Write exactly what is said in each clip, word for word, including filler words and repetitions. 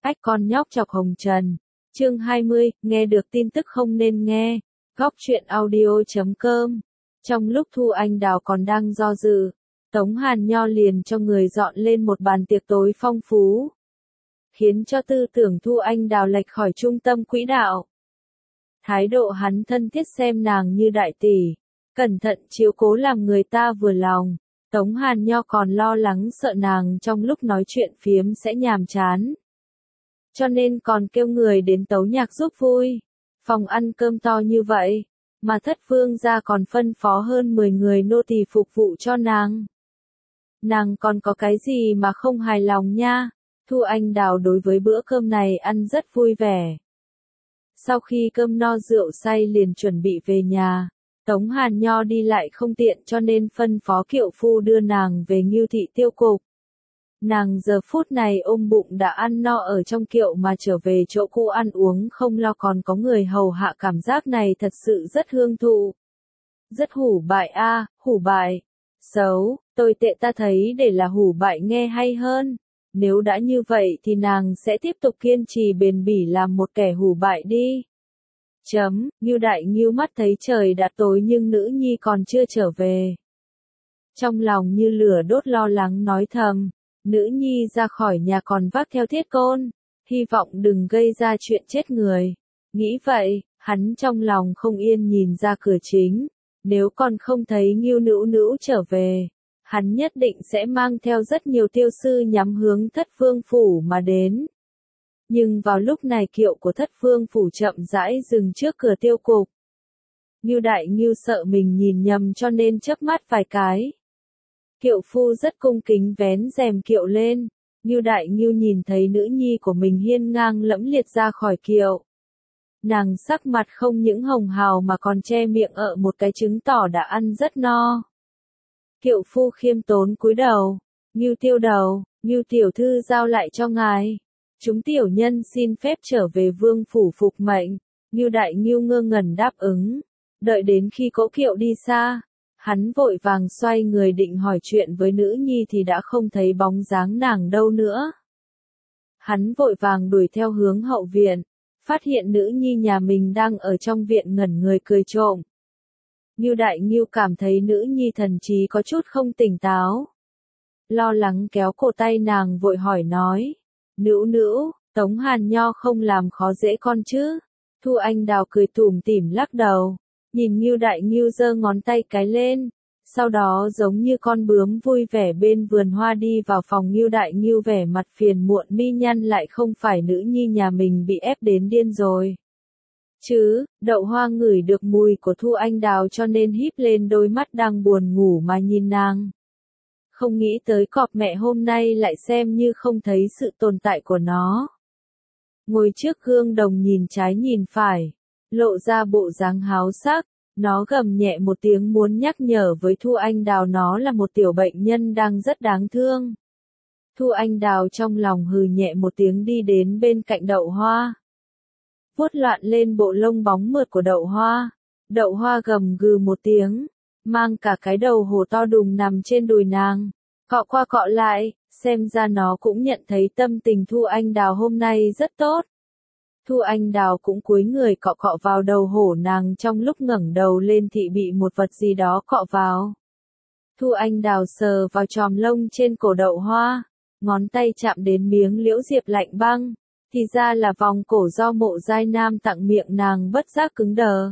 Ách con nhóc chọc hồng trần. Chương hai mươi, nghe được tin tức không nên nghe. Góc truyện audio chấm com. Trong lúc Thu Anh Đào còn đang do dự, Tống Hàn Nho liền cho người dọn lên một bàn tiệc tối phong phú, khiến cho tư tưởng Thu Anh Đào lệch khỏi trung tâm quỹ đạo. Thái độ hắn thân thiết xem nàng như đại tỷ, cẩn thận chiếu cố làm người ta vừa lòng. Tống Hàn Nho còn lo lắng sợ nàng trong lúc nói chuyện phiếm sẽ nhàm chán, cho nên còn kêu người đến tấu nhạc giúp vui. Phòng ăn cơm to như vậy, mà Thất Vương gia còn phân phó hơn mười người nô tỳ phục vụ cho nàng. Nàng còn có cái gì mà không hài lòng nha? Thu Anh Đào đối với bữa cơm này ăn rất vui vẻ. Sau khi cơm no rượu say liền chuẩn bị về nhà. Tống Hàn Nho đi lại không tiện cho nên phân phó kiệu phu đưa nàng về Ngưu Thị Tiêu Cục. Nàng giờ phút này ôm bụng đã ăn no ở trong kiệu mà trở về chỗ cũ ăn uống không lo, còn có người hầu hạ, cảm giác này thật sự rất hương thụ. Rất hủ bại a, à, hủ bại. Xấu, tồi tệ ta thấy để là hủ bại nghe hay hơn. Nếu đã như vậy thì nàng sẽ tiếp tục kiên trì bền bỉ làm một kẻ hủ bại đi. Chấm, Ngưu Đại Ngưu mắt thấy trời đã tối nhưng nữ nhi còn chưa trở về. Trong lòng như lửa đốt lo lắng nói thầm, nữ nhi ra khỏi nhà còn vác theo thiết côn, hy vọng đừng gây ra chuyện chết người. Nghĩ vậy, hắn trong lòng không yên nhìn ra cửa chính, nếu còn không thấy Ngưu Nữu Nữu trở về, hắn nhất định sẽ mang theo rất nhiều tiêu sư nhắm hướng Thất Vương phủ mà đến. Nhưng vào lúc này kiệu của Thất Vương phủ chậm rãi dừng trước cửa Tiêu Cục. Ngưu Đại Ngưu sợ mình nhìn nhầm cho nên chớp mắt vài cái. Kiệu phu rất cung kính vén rèm kiệu lên. Ngưu Đại Ngưu nhìn thấy nữ nhi của mình hiên ngang lẫm liệt ra khỏi kiệu. Nàng sắc mặt không những hồng hào mà còn che miệng ợ một cái chứng tỏ đã ăn rất no. Kiệu phu khiêm tốn cúi đầu. Ngưu Tiêu Đầu, Ngưu tiểu thư giao lại cho ngài. Chúng tiểu nhân xin phép trở về vương phủ phục mệnh. Ngưu Đại Ngưu ngơ ngẩn đáp ứng. Đợi đến khi cỗ kiệu đi xa, hắn vội vàng xoay người định hỏi chuyện với nữ nhi thì đã không thấy bóng dáng nàng đâu nữa. Hắn vội vàng đuổi theo hướng hậu viện, phát hiện nữ nhi nhà mình đang ở trong viện ngẩn người cười trộm. Ngưu Đại Ngưu cảm thấy nữ nhi thần trí có chút không tỉnh táo. Lo lắng kéo cổ tay nàng vội hỏi nói. Nữu nữu, Tống Hàn Nho không làm khó dễ con chứ? Thu Anh Đào cười tủm tỉm lắc đầu, nhìn Ngưu Đại Ngưu giơ ngón tay cái lên, sau đó giống như con bướm vui vẻ bên vườn hoa đi vào phòng. Ngưu Đại Ngưu vẻ mặt phiền muộn mi nhăn lại, không phải nữ nhi nhà mình bị ép đến điên rồi chứ? Đậu Hoa ngửi được mùi của Thu Anh Đào cho nên híp lên đôi mắt đang buồn ngủ mà nhìn nàng. Không nghĩ tới cọp mẹ hôm nay lại xem như không thấy sự tồn tại của nó. Ngồi trước gương đồng nhìn trái nhìn phải, lộ ra bộ dáng háo sắc, nó gầm nhẹ một tiếng muốn nhắc nhở với Thu Anh Đào nó là một tiểu bệnh nhân đang rất đáng thương. Thu Anh Đào trong lòng hừ nhẹ một tiếng đi đến bên cạnh Đậu Hoa. Vuốt loạn lên bộ lông bóng mượt của Đậu Hoa. Đậu Hoa gầm gừ một tiếng, mang cả cái đầu hổ to đùng nằm trên đùi nàng, cọ qua cọ lại, xem ra nó cũng nhận thấy tâm tình Thu Anh Đào hôm nay rất tốt. Thu Anh Đào cũng cúi người cọ cọ vào đầu hổ nàng, trong lúc ngẩng đầu lên thì bị một vật gì đó cọ vào. Thu Anh Đào sờ vào chòm lông trên cổ Đậu Hoa, ngón tay chạm đến miếng liễu diệp lạnh băng, thì ra là vòng cổ do Mộ Giai Nam tặng, miệng nàng bất giác cứng đờ.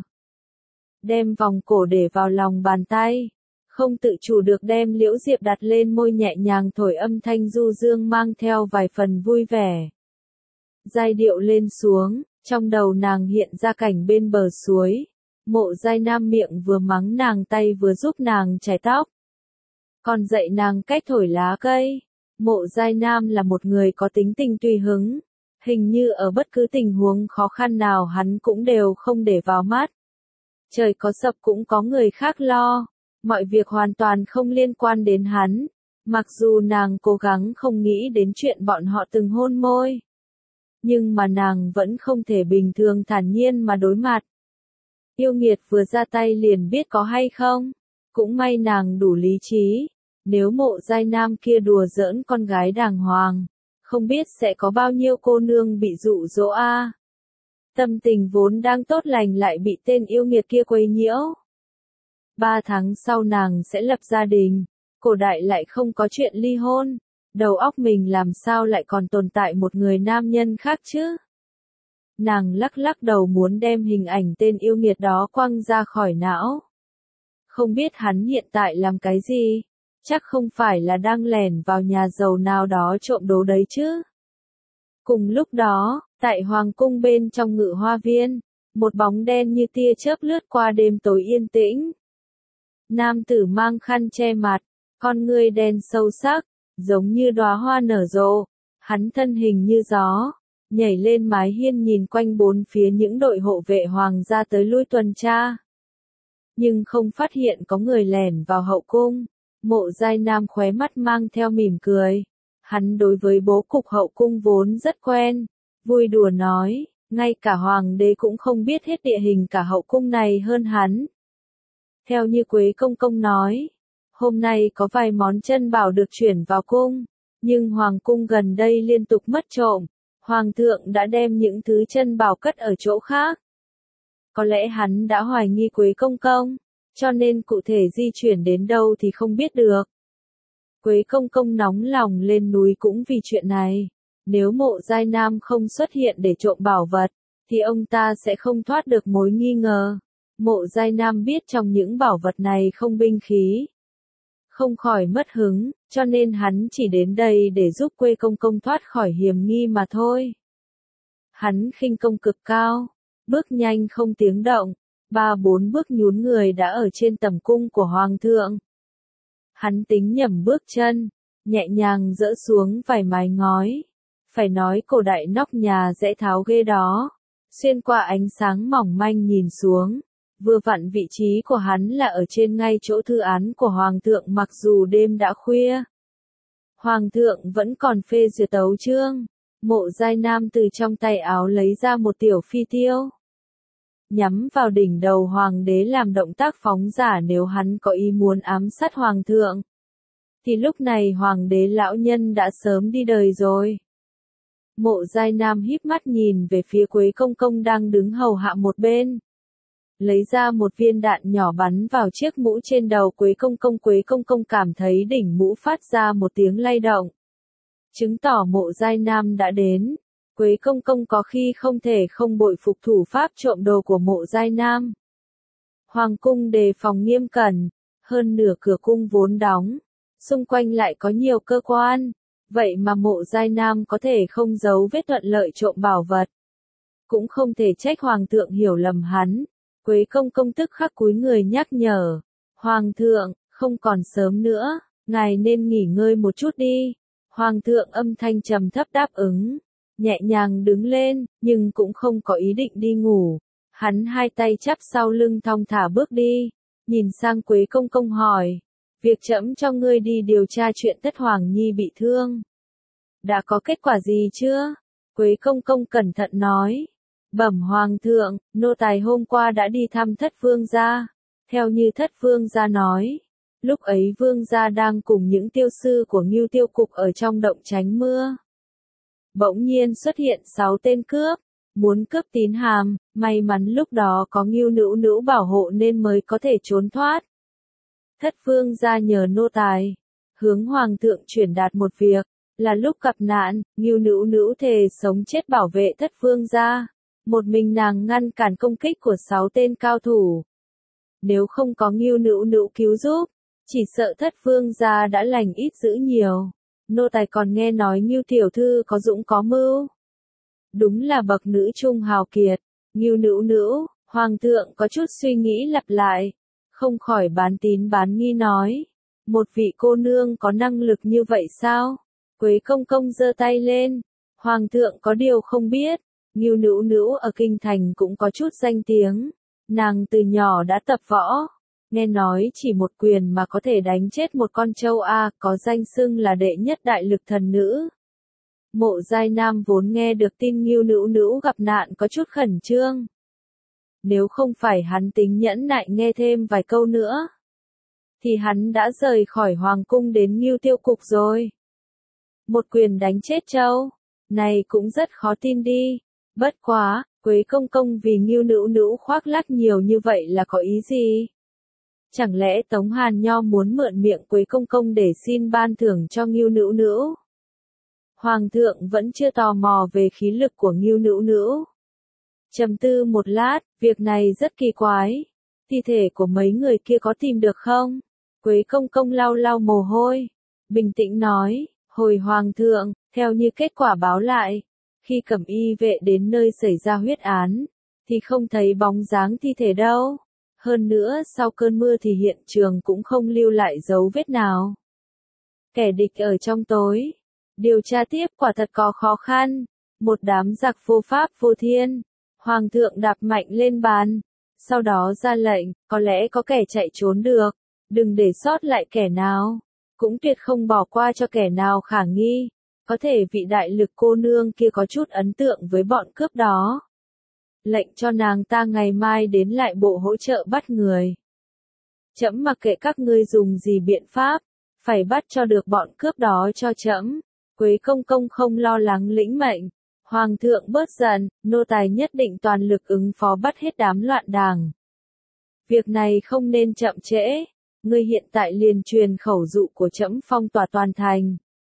Đem vòng cổ để vào lòng bàn tay, không tự chủ được đem liễu diệp đặt lên môi, nhẹ nhàng thổi âm thanh du dương mang theo vài phần vui vẻ. Giai điệu lên xuống, trong đầu nàng hiện ra cảnh bên bờ suối, Mộ Giai Nam miệng vừa mắng nàng tay vừa giúp nàng chải tóc, còn dạy nàng cách thổi lá cây. Mộ Giai Nam là một người có tính tình tùy hứng, hình như ở bất cứ tình huống khó khăn nào hắn cũng đều không để vào mắt. Trời có sập cũng có người khác lo, mọi việc hoàn toàn không liên quan đến hắn, mặc dù nàng cố gắng không nghĩ đến chuyện bọn họ từng hôn môi. Nhưng mà nàng vẫn không thể bình thường thản nhiên mà đối mặt. Yêu nghiệt vừa ra tay liền biết có hay không, cũng may nàng đủ lý trí, nếu Mộ Giai Nam kia đùa giỡn con gái đàng hoàng, không biết sẽ có bao nhiêu cô nương bị dụ dỗ a. Tâm tình vốn đang tốt lành lại bị tên yêu nghiệt kia quấy nhiễu. Ba tháng sau nàng sẽ lập gia đình, cổ đại lại không có chuyện ly hôn, đầu óc mình làm sao lại còn tồn tại một người nam nhân khác chứ? Nàng lắc lắc đầu muốn đem hình ảnh tên yêu nghiệt đó quăng ra khỏi não. Không biết hắn hiện tại làm cái gì, chắc không phải là đang lẻn vào nhà giàu nào đó trộm đồ đấy chứ. Cùng lúc đó, tại hoàng cung bên trong ngự hoa viên, một bóng đen như tia chớp lướt qua đêm tối yên tĩnh. Nam tử mang khăn che mặt, con ngươi đen sâu sắc, giống như đóa hoa nở rộ, hắn thân hình như gió, nhảy lên mái hiên nhìn quanh bốn phía những đội hộ vệ hoàng gia tới lui tuần tra. Nhưng không phát hiện có người lẻn vào hậu cung, Mộ Giai Nam khóe mắt mang theo mỉm cười. Hắn đối với bố cục hậu cung vốn rất quen, vui đùa nói, ngay cả hoàng đế cũng không biết hết địa hình cả hậu cung này hơn hắn. Theo như Quế Công Công nói, hôm nay có vài món chân bảo được chuyển vào cung, nhưng hoàng cung gần đây liên tục mất trộm, hoàng thượng đã đem những thứ chân bảo cất ở chỗ khác. Có lẽ hắn đã hoài nghi Quế Công Công, cho nên cụ thể di chuyển đến đâu thì không biết được. Quế Công Công nóng lòng lên núi cũng vì chuyện này. Nếu Mộ Giai Nam không xuất hiện để trộm bảo vật, thì ông ta sẽ không thoát được mối nghi ngờ. Mộ Giai Nam biết trong những bảo vật này không binh khí. Không khỏi mất hứng, cho nên hắn chỉ đến đây để giúp Quế Công Công thoát khỏi hiểm nghi mà thôi. Hắn khinh công cực cao, bước nhanh không tiếng động, ba bốn bước nhún người đã ở trên tầm cung của Hoàng thượng. Hắn tính nhầm bước chân, nhẹ nhàng dỡ xuống vài mái ngói. Phải nói cổ đại nóc nhà dễ tháo ghê đó. Xuyên qua ánh sáng mỏng manh nhìn xuống, vừa vặn vị trí của hắn là ở trên ngay chỗ thư án của Hoàng thượng mặc dù đêm đã khuya. Hoàng thượng vẫn còn phê duyệt tấu chương. Mộ Giai Nam từ trong tay áo lấy ra một tiểu phi tiêu. Nhắm vào đỉnh đầu hoàng đế làm động tác phóng giả nếu hắn có ý muốn ám sát hoàng thượng. Thì lúc này hoàng đế lão nhân đã sớm đi đời rồi. Mộ Giai Nam híp mắt nhìn về phía Quế Công Công đang đứng hầu hạ một bên. Lấy ra một viên đạn nhỏ bắn vào chiếc mũ trên đầu Quế Công Công. Quế Công Công cảm thấy đỉnh mũ phát ra một tiếng lay động. Chứng tỏ Mộ Giai Nam đã đến. Quế Công Công có khi không thể không bội phục thủ pháp trộm đồ của Mộ Giai Nam. Hoàng cung đề phòng nghiêm cẩn, hơn nửa cửa cung vốn đóng, xung quanh lại có nhiều cơ quan, vậy mà Mộ Giai Nam có thể không giấu vết thuận lợi trộm bảo vật. Cũng không thể trách Hoàng thượng hiểu lầm hắn. Quế Công Công tức khắc cúi người nhắc nhở, Hoàng thượng, không còn sớm nữa, ngài nên nghỉ ngơi một chút đi. Hoàng thượng âm thanh trầm thấp đáp ứng. Nhẹ nhàng đứng lên, nhưng cũng không có ý định đi ngủ. Hắn hai tay chắp sau lưng thong thả bước đi, nhìn sang Quế Công Công hỏi, việc trẫm cho ngươi đi điều tra chuyện Tất Hoàng Nhi bị thương. Đã có kết quả gì chưa? Quế Công Công cẩn thận nói, bẩm Hoàng thượng, nô tài hôm qua đã đi thăm Thất Vương gia. Theo như Thất Vương gia nói, lúc ấy Vương gia đang cùng những tiêu sư của Ngưu Tiêu Cục ở trong động tránh mưa. Bỗng nhiên xuất hiện sáu tên cướp, muốn cướp tín hàm, may mắn lúc đó có Ngưu Nữu Nữu bảo hộ nên mới có thể trốn thoát. Thất Vương gia nhờ nô tài, hướng Hoàng thượng truyền đạt một việc, là lúc gặp nạn, Ngưu Nữu Nữu thề sống chết bảo vệ Thất Vương gia, một mình nàng ngăn cản công kích của sáu tên cao thủ. Nếu không có Ngưu Nữu Nữu cứu giúp, chỉ sợ Thất Vương gia đã lành ít dữ nhiều. Nô tài còn nghe nói Ngưu tiểu thư có dũng có mưu. Đúng là bậc nữ trung hào kiệt. Ngưu Nữu Nữu, Hoàng thượng có chút suy nghĩ lặp lại, không khỏi bán tín bán nghi nói, một vị cô nương có năng lực như vậy sao? Quế Công Công giơ tay lên, Hoàng thượng có điều không biết, Ngưu Nữu Nữu ở kinh thành cũng có chút danh tiếng, nàng từ nhỏ đã tập võ. Nghe nói chỉ một quyền mà có thể đánh chết một con trâu A, có danh xưng là đệ nhất đại lực thần nữ. Mộ Giai Nam vốn nghe được tin Ngưu Nữu Nữu gặp nạn có chút khẩn trương. Nếu không phải hắn tính nhẫn nại nghe thêm vài câu nữa, thì hắn đã rời khỏi Hoàng cung đến Ngưu Tiêu Cục rồi. một quyền đánh chết trâu. Này cũng rất khó tin đi. Bất quá, Quế công công vì Ngưu Nữu Nữu khoác lác nhiều như vậy là có ý gì? Chẳng lẽ Tống Hàn Nho muốn mượn miệng Quế công công để xin ban thưởng cho Ngưu Nữu Nữu? Hoàng thượng vẫn chưa tò mò về khí lực của Ngưu Nữu Nữu. Trầm tư một lát, việc này rất kỳ quái. Thi thể của mấy người kia có tìm được không? Quế công công lau lau mồ hôi. Bình tĩnh nói, hồi hoàng thượng, theo như kết quả báo lại, khi cẩm y vệ đến nơi xảy ra huyết án, thì không thấy bóng dáng thi thể đâu. Hơn nữa sau cơn mưa thì hiện trường cũng không lưu lại dấu vết nào. Kẻ địch ở trong tối. Điều tra tiếp quả thật có khó khăn. Một đám giặc vô pháp vô thiên. Hoàng thượng đạp mạnh lên bàn. Sau đó ra lệnh, có lẽ có kẻ chạy trốn được. Đừng để sót lại kẻ nào. Cũng tuyệt không bỏ qua cho kẻ nào khả nghi. Có thể vị đại lực cô nương kia có chút ấn tượng với bọn cướp đó. Lệnh cho nàng ta ngày mai đến lại bộ hỗ trợ bắt người. Trẫm mặc kệ các ngươi dùng gì biện pháp, phải bắt cho được bọn cướp đó cho trẫm. Quế công công không lo lắng lĩnh mệnh. Hoàng thượng bớt giận, nô tài nhất định toàn lực ứng phó bắt hết đám loạn đảng. Việc này không nên chậm trễ. Ngươi hiện tại liền truyền khẩu dụ của trẫm phong tỏa toàn thành.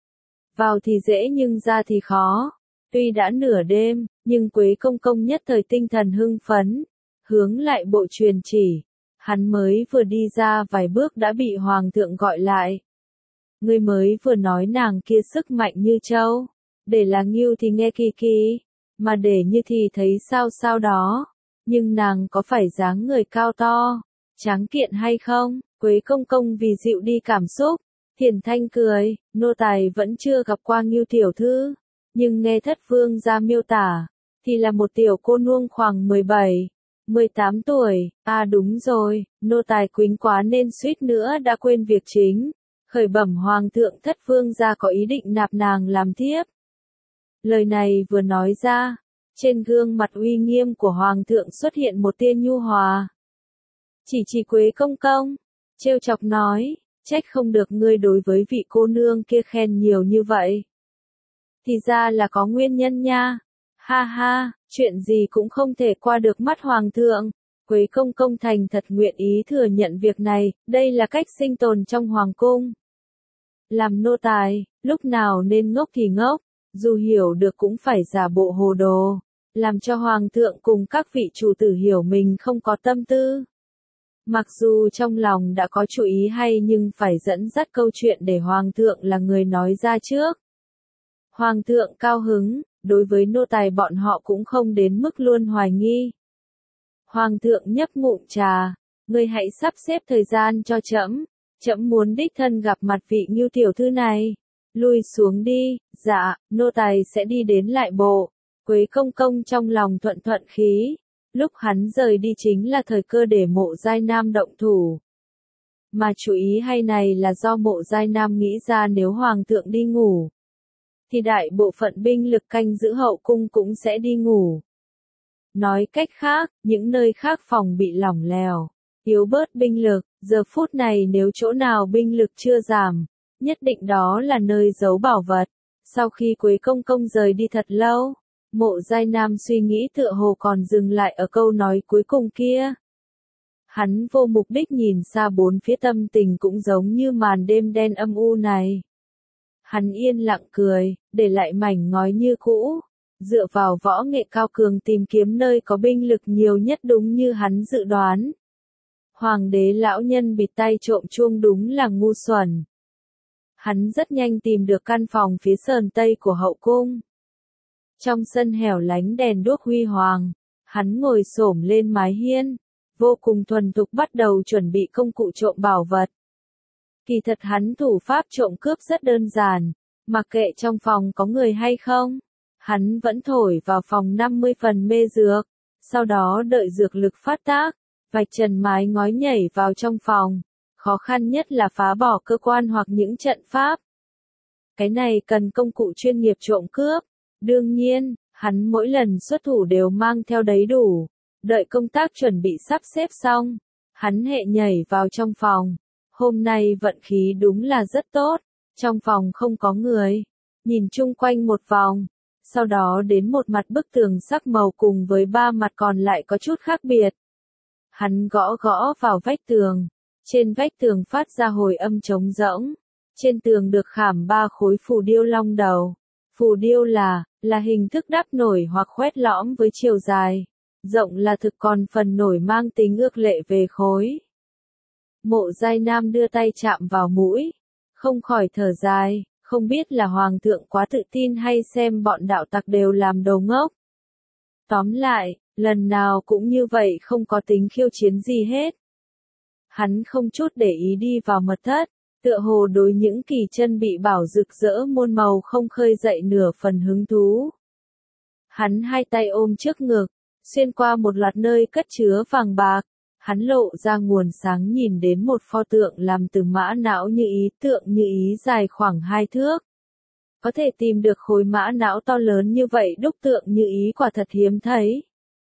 Vào thì dễ nhưng ra thì khó. Tuy đã nửa đêm, nhưng Quế công công nhất thời tinh thần hưng phấn, hướng lại bộ truyền chỉ. Hắn mới vừa đi ra vài bước đã bị hoàng thượng gọi lại. Ngươi mới vừa nói nàng kia sức mạnh như trâu, để là Ngưu thì nghe kỳ kỳ, mà để như thì thấy sao sao đó. Nhưng nàng có phải dáng người cao to, tráng kiện hay không? Quế công công vì dịu đi cảm xúc, thiền thanh cười, nô tài vẫn chưa gặp qua Ngưu tiểu thư, nhưng nghe thất vương gia miêu tả, thì là một tiểu cô nương khoảng mười bảy, mười tám tuổi. À đúng rồi, nô tài quýnh quá nên suýt nữa đã quên việc chính. Khởi bẩm hoàng thượng, thất vương gia có ý định nạp nàng làm thiếp. Lời này vừa nói ra, trên gương mặt uy nghiêm của hoàng thượng xuất hiện một tia nhu hòa. Chỉ chỉ Quế công công, trêu chọc nói, trách không được ngươi đối với vị cô nương kia khen nhiều như vậy. Thì ra là có nguyên nhân nha. Ha ha, chuyện gì cũng không thể qua được mắt hoàng thượng. Quế công công thành thật nguyện ý thừa nhận việc này, đây là cách sinh tồn trong hoàng cung. Làm nô tài, lúc nào nên ngốc thì ngốc, dù hiểu được cũng phải giả bộ hồ đồ, làm cho hoàng thượng cùng các vị chủ tử hiểu mình không có tâm tư. Mặc dù trong lòng đã có chủ ý hay nhưng phải dẫn dắt câu chuyện để hoàng thượng là người nói ra trước. Hoàng thượng cao hứng, đối với nô tài bọn họ cũng không đến mức luôn hoài nghi. Hoàng thượng nhấp ngụm trà, ngươi hãy sắp xếp thời gian cho trẫm, trẫm muốn đích thân gặp mặt vị Ngưu tiểu thư này. Lui xuống đi, dạ, nô tài sẽ đi đến lại bộ. Quế công công trong lòng thuận thuận khí. Lúc hắn rời đi chính là thời cơ để Mộ Giai Nam động thủ. Mà chú ý hay này là do Mộ Giai Nam nghĩ ra nếu hoàng thượng đi ngủ, thì đại bộ phận binh lực canh giữ hậu cung cũng sẽ đi ngủ. Nói cách khác, những nơi khác phòng bị lỏng lẻo, yếu bớt binh lực, giờ phút này nếu chỗ nào binh lực chưa giảm, nhất định đó là nơi giấu bảo vật. Sau khi Quế công công rời đi thật lâu, Mộ Giai Nam suy nghĩ tựa hồ còn dừng lại ở câu nói cuối cùng kia. Hắn vô mục đích nhìn xa bốn phía, tâm tình cũng giống như màn đêm đen âm u này. Hắn yên lặng cười, để lại mảnh ngói như cũ, dựa vào võ nghệ cao cường tìm kiếm nơi có binh lực nhiều nhất đúng như hắn dự đoán. Hoàng đế lão nhân bịt tay trộm chuông đúng là ngu xuẩn. Hắn rất nhanh tìm được căn phòng phía sườn tây của hậu cung. Trong sân hẻo lánh đèn đuốc huy hoàng, hắn ngồi xổm lên mái hiên, vô cùng thuần thục bắt đầu chuẩn bị công cụ trộm bảo vật. Kỳ thật hắn thủ pháp trộm cướp rất đơn giản, mặc kệ trong phòng có người hay không, hắn vẫn thổi vào phòng năm mươi phần mê dược, sau đó đợi dược lực phát tác, vạch trần mái ngói nhảy vào trong phòng. Khó khăn nhất là phá bỏ cơ quan hoặc những trận pháp. Cái này cần công cụ chuyên nghiệp trộm cướp. Đương nhiên, hắn mỗi lần xuất thủ đều mang theo đầy đủ. Đợi công tác chuẩn bị sắp xếp xong, hắn hệ nhảy vào trong phòng. Hôm nay vận khí đúng là rất tốt, trong phòng không có người. nhìn chung quanh một vòng, sau đó đến một mặt bức tường sắc màu cùng với ba mặt còn lại có chút khác biệt. Hắn gõ gõ vào vách tường, trên vách tường phát ra hồi âm trống rỗng, trên tường được khảm ba khối phù điêu long đầu. Phù điêu là, là hình thức đắp nổi hoặc khoét lõm với chiều dài, rộng là thực còn phần nổi mang tính ước lệ về khối. Mộ Giai Nam đưa tay chạm vào mũi, không khỏi thở dài, không biết là hoàng thượng quá tự tin hay xem bọn đạo tặc đều làm đầu ngốc. Tóm lại, lần nào cũng như vậy không có tính khiêu chiến gì hết. Hắn không chút để ý đi vào mật thất, tựa hồ đối những kỳ chân bị bảo rực rỡ muôn màu không khơi dậy nửa phần hứng thú. Hắn hai tay ôm trước ngực, xuyên qua một loạt nơi cất chứa vàng bạc, hắn lộ ra nguồn sáng nhìn đến một pho tượng làm từ mã não như ý, tượng như ý dài khoảng hai thước. Có thể tìm được khối mã não to lớn như vậy đúc tượng như ý quả thật hiếm thấy.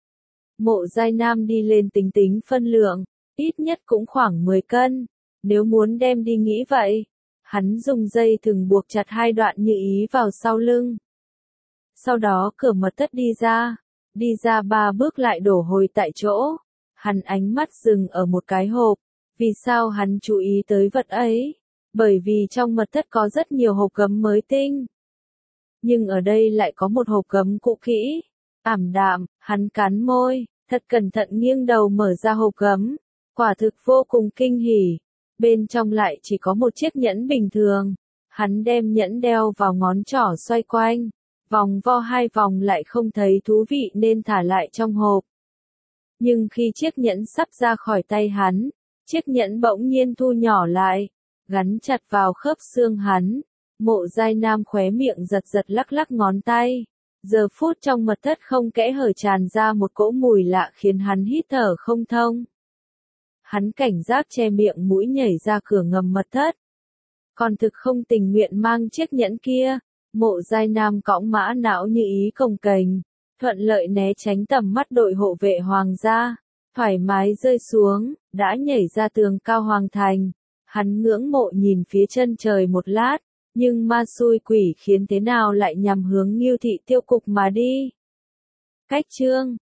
Mộ Giai Nam đi lên tính tính phân lượng, ít nhất cũng khoảng mười cân, nếu muốn đem đi nghĩ vậy. Hắn dùng dây thừng buộc chặt hai đoạn như ý vào sau lưng. Sau đó cửa mật thất đi ra, đi ra ba bước lại đổ hồi tại chỗ. Hắn ánh mắt dừng ở một cái hộp. Vì sao hắn chú ý tới vật ấy? Bởi vì trong mật thất có rất nhiều hộp gấm mới tinh. Nhưng ở đây lại có một hộp gấm cũ kỹ. Ảm đạm, hắn cắn môi, thật cẩn thận nghiêng đầu mở ra hộp gấm. Quả thực vô cùng kinh hỉ. Bên trong lại chỉ có một chiếc nhẫn bình thường. Hắn đem nhẫn đeo vào ngón trỏ xoay quanh. Vòng vo hai vòng lại không thấy thú vị nên thả lại trong hộp. Nhưng khi chiếc nhẫn sắp ra khỏi tay hắn, chiếc nhẫn bỗng nhiên thu nhỏ lại, gắn chặt vào khớp xương hắn. Mộ Giai Nam khóe miệng giật giật lắc lắc ngón tay. Giờ phút trong mật thất không kẽ hở tràn ra một cỗ mùi lạ khiến hắn hít thở không thông. Hắn cảnh giác che miệng mũi nhảy ra cửa ngầm mật thất. Còn thực không tình nguyện mang chiếc nhẫn kia, Mộ Giai Nam cõng mã não như ý cồng kềnh, thuận lợi né tránh tầm mắt đội hộ vệ hoàng gia, thoải mái rơi xuống, đã nhảy ra tường cao hoàng thành. Hắn ngưỡng mộ nhìn phía chân trời một lát, nhưng ma xui quỷ khiến thế nào lại nhằm hướng Ngưu Thị Tiêu Cục mà đi. Cách chương